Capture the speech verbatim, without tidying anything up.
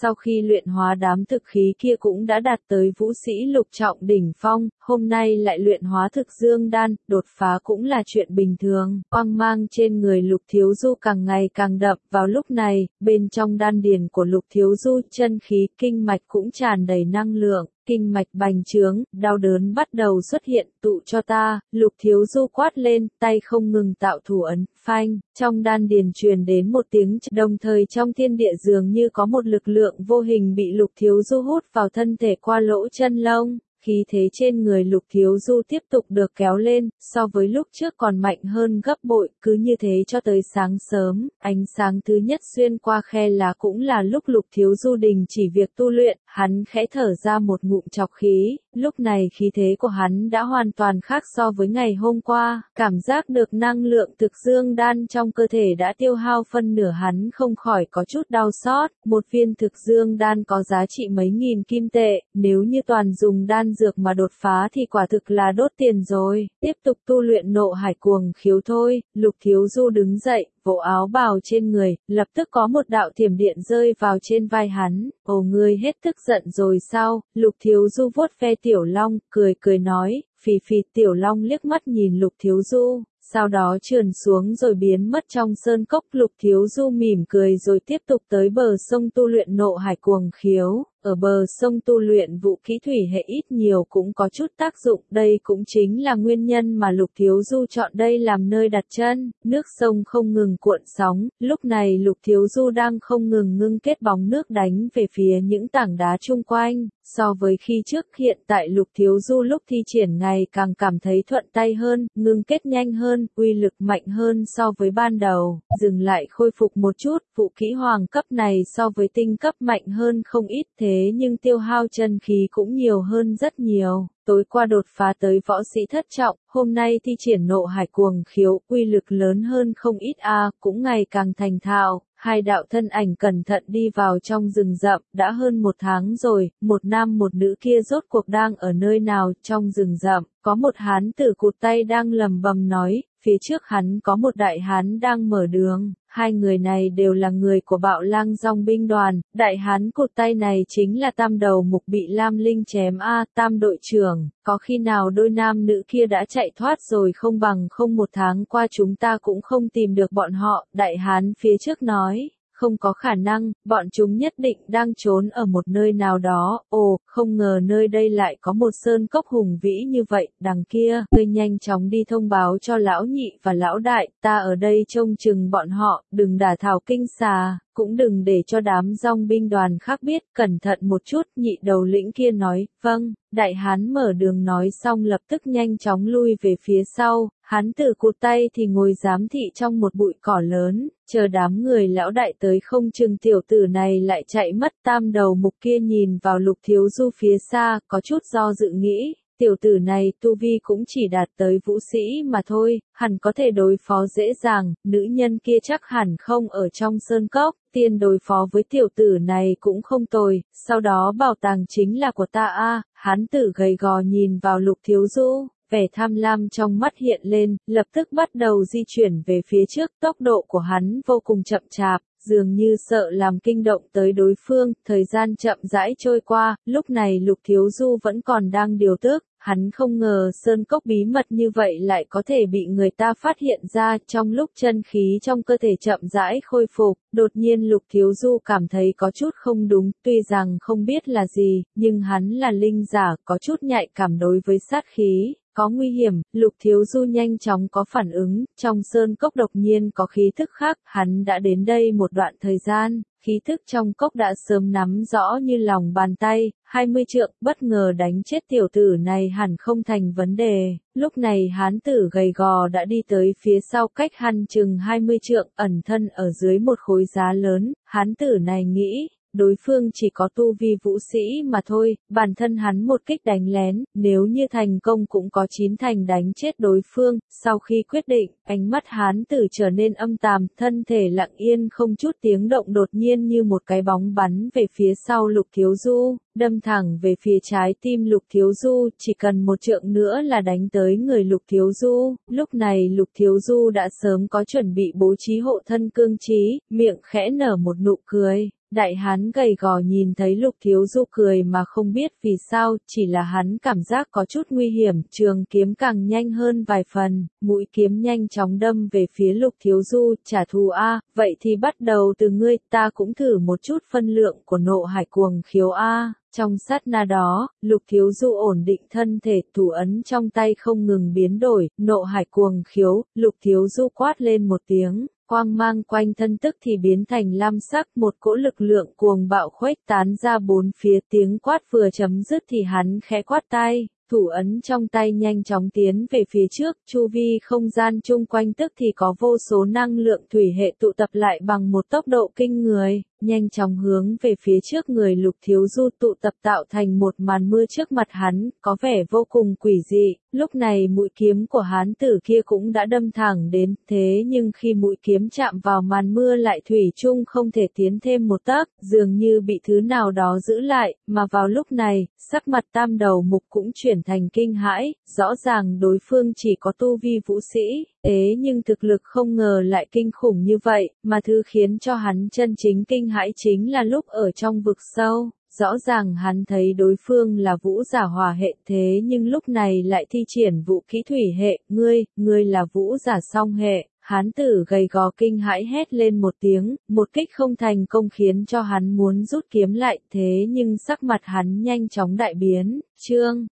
sau khi luyện hóa đám thực khí kia cũng đã đạt tới vũ sĩ lục trọng đỉnh phong, hôm nay lại luyện hóa thực dương đan, đột phá cũng là chuyện bình thường. Quang mang trên người Lục Thiếu Du càng ngày càng đậm, vào lúc này, bên trong đan điền của Lục Thiếu Du, chân khí, kinh mạch cũng tràn đầy năng lượng. Kinh mạch bành trướng, đau đớn bắt đầu xuất hiện, tụ cho ta, Lục Thiếu Du quát lên, tay không ngừng tạo thủ ấn, phanh, trong đan điền truyền đến một tiếng, đồng thời trong thiên địa dường như có một lực lượng vô hình bị Lục Thiếu Du hút vào thân thể qua lỗ chân lông. Khí thế trên người Lục Thiếu Du tiếp tục được kéo lên, so với lúc trước còn mạnh hơn gấp bội, cứ như thế cho tới sáng sớm, ánh sáng thứ nhất xuyên qua khe lá cũng là lúc Lục Thiếu Du đình chỉ việc tu luyện, hắn khẽ thở ra một ngụm trọc khí, lúc này khí thế của hắn đã hoàn toàn khác so với ngày hôm qua, cảm giác được năng lượng thực dương đan trong cơ thể đã tiêu hao phân nửa, hắn không khỏi có chút đau xót, một viên thực dương đan có giá trị mấy nghìn kim tệ, nếu như toàn dùng đan dược mà đột phá thì quả thực là đốt tiền rồi. Tiếp tục tu luyện nộ hải cuồng khiếu thôi. Lục Thiếu Du đứng dậy, vỗ áo bào trên người, lập tức có một đạo thiểm điện rơi vào trên vai hắn. Ồ, ngươi hết tức giận rồi sao? Lục Thiếu Du vuốt ve Tiểu Long, cười cười nói. Phì phì. Tiểu Long liếc mắt nhìn Lục Thiếu Du, sau đó trườn xuống rồi biến mất trong sơn cốc. Lục Thiếu Du mỉm cười rồi tiếp tục tới bờ sông tu luyện nộ hải cuồng khiếu. Ở bờ sông tu luyện vũ khí thủy hệ ít nhiều cũng có chút tác dụng, đây cũng chính là nguyên nhân mà Lục Thiếu Du chọn đây làm nơi đặt chân. Nước sông không ngừng cuộn sóng, lúc này Lục Thiếu Du đang không ngừng ngưng kết bóng nước đánh về phía những tảng đá chung quanh. So với khi trước, hiện tại Lục Thiếu Du lúc thi triển ngày càng cảm thấy thuận tay hơn, ngưng kết nhanh hơn, uy lực mạnh hơn so với ban đầu. Dừng lại khôi phục một chút, vũ khí hoàng cấp này so với tinh cấp mạnh hơn không ít, thế nhưng tiêu hao chân khí cũng nhiều hơn rất nhiều. Tối qua đột phá tới võ sĩ thất trọng, hôm nay thi triển nộ hải cuồng khiếu, uy lực lớn hơn không ít a, cũng ngày càng thành thạo. Hai đạo thân ảnh cẩn thận đi vào trong rừng rậm, đã hơn một tháng rồi, một nam một nữ kia rốt cuộc đang ở nơi nào. Trong rừng rậm, có một hán tử cụt tay đang lầm bầm nói, phía trước hắn có một đại hán đang mở đường. Hai người này đều là người của Bạo Lang Dòng binh đoàn, đại hán cụt tay này chính là Tam Đầu Mục bị Lam Linh chém a. Tam đội trưởng, có khi nào đôi nam nữ kia đã chạy thoát rồi không, bằng không một tháng qua chúng ta cũng không tìm được bọn họ. Đại hán phía trước nói. Không có khả năng, bọn chúng nhất định đang trốn ở một nơi nào đó. Ồ, không ngờ nơi đây lại có một sơn cốc hùng vĩ như vậy. Đằng kia, ngươi nhanh chóng đi thông báo cho lão nhị và lão đại, ta ở đây trông chừng bọn họ, đừng đả thảo kinh xà, cũng đừng để cho đám dòng binh đoàn khác biết, cẩn thận một chút. Nhị đầu lĩnh kia nói, vâng. Đại hán mở đường nói xong lập tức nhanh chóng lui về phía sau, hán tử cụt tay thì ngồi giám thị trong một bụi cỏ lớn, chờ đám người lão đại tới không chừng tiểu tử này lại chạy mất. Tam Đầu Mục kia nhìn vào Lục Thiếu Du phía xa, có chút do dự nghĩ. Tiểu tử này tu vi cũng chỉ đạt tới vũ sĩ mà thôi, hẳn có thể đối phó dễ dàng, nữ nhân kia chắc hẳn không ở trong sơn cốc, tiên đối phó với tiểu tử này cũng không tồi, sau đó bảo tàng chính là của ta a. Hán tử gầy gò nhìn vào Lục Thiếu Du, vẻ tham lam trong mắt hiện lên, lập tức bắt đầu di chuyển về phía trước, tốc độ của hắn vô cùng chậm chạp. Dường như sợ làm kinh động tới đối phương, thời gian chậm rãi trôi qua, lúc này Lục Thiếu Du vẫn còn đang điều tức, hắn không ngờ sơn cốc bí mật như vậy lại có thể bị người ta phát hiện ra. Trong lúc chân khí trong cơ thể chậm rãi khôi phục, đột nhiên Lục Thiếu Du cảm thấy có chút không đúng, tuy rằng không biết là gì, nhưng hắn là linh giả, có chút nhạy cảm đối với sát khí. Có nguy hiểm, Lục Thiếu Du nhanh chóng có phản ứng, trong sơn cốc đột nhiên có khí thức khác, hắn đã đến đây một đoạn thời gian, khí thức trong cốc đã sớm nắm rõ như lòng bàn tay, hai mươi trượng, bất ngờ đánh chết tiểu tử này hẳn không thành vấn đề. Lúc này hán tử gầy gò đã đi tới phía sau cách hắn chừng hai mươi trượng, ẩn thân ở dưới một khối đá lớn, hán tử này nghĩ. Đối phương chỉ có tu vi vũ sĩ mà thôi, bản thân hắn một kích đánh lén, nếu như thành công cũng có chín thành đánh chết đối phương. Sau khi quyết định, ánh mắt hán tử trở nên âm tàm, thân thể lặng yên không chút tiếng động, đột nhiên như một cái bóng bắn về phía sau Lục Thiếu Du, đâm thẳng về phía trái tim Lục Thiếu Du, chỉ cần một trượng nữa là đánh tới người Lục Thiếu Du. Lúc này Lục Thiếu Du đã sớm có chuẩn bị bố trí hộ thân cương trí, miệng khẽ nở một nụ cười. Đại hán gầy gò nhìn thấy Lục Thiếu Du cười mà không biết vì sao, chỉ là hắn cảm giác có chút nguy hiểm, trường kiếm càng nhanh hơn vài phần, mũi kiếm nhanh chóng đâm về phía Lục Thiếu Du, trả thù a, vậy thì bắt đầu từ ngươi, ta cũng thử một chút phân lượng của nộ hải cuồng khiếu a. Trong sát na đó, Lục Thiếu Du ổn định thân thể, thủ ấn trong tay không ngừng biến đổi, nộ hải cuồng khiếu, Lục Thiếu Du quát lên một tiếng. Quang mang quanh thân tức thì biến thành lam sắc, một cỗ lực lượng cuồng bạo khuếch tán ra bốn phía, tiếng quát vừa chấm dứt thì hắn khẽ quát tay, thủ ấn trong tay nhanh chóng tiến về phía trước, chu vi không gian chung quanh tức thì có vô số năng lượng thủy hệ tụ tập lại bằng một tốc độ kinh người, nhanh chóng hướng về phía trước người Lục Thiếu Du tụ tập tạo thành một màn mưa trước mặt hắn, có vẻ vô cùng quỷ dị. Lúc này mũi kiếm của hán tử kia cũng đã đâm thẳng đến, thế nhưng khi mũi kiếm chạm vào màn mưa lại thủy chung không thể tiến thêm một tấc, dường như bị thứ nào đó giữ lại, mà vào lúc này, sắc mặt Tam Đầu Mục cũng chuyển thành kinh hãi, rõ ràng đối phương chỉ có tu vi vũ sĩ, thế nhưng thực lực không ngờ lại kinh khủng như vậy, mà thứ khiến cho hắn chân chính kinh hãi chính là lúc ở trong vực sâu. Rõ ràng hắn thấy đối phương là vũ giả hỏa hệ thế nhưng lúc này lại thi triển vũ kỹ thủy hệ, ngươi, ngươi là vũ giả song hệ, hán tử gầy gò kinh hãi hét lên một tiếng, một kích không thành công khiến cho hắn muốn rút kiếm lại thế nhưng sắc mặt hắn nhanh chóng đại biến, chương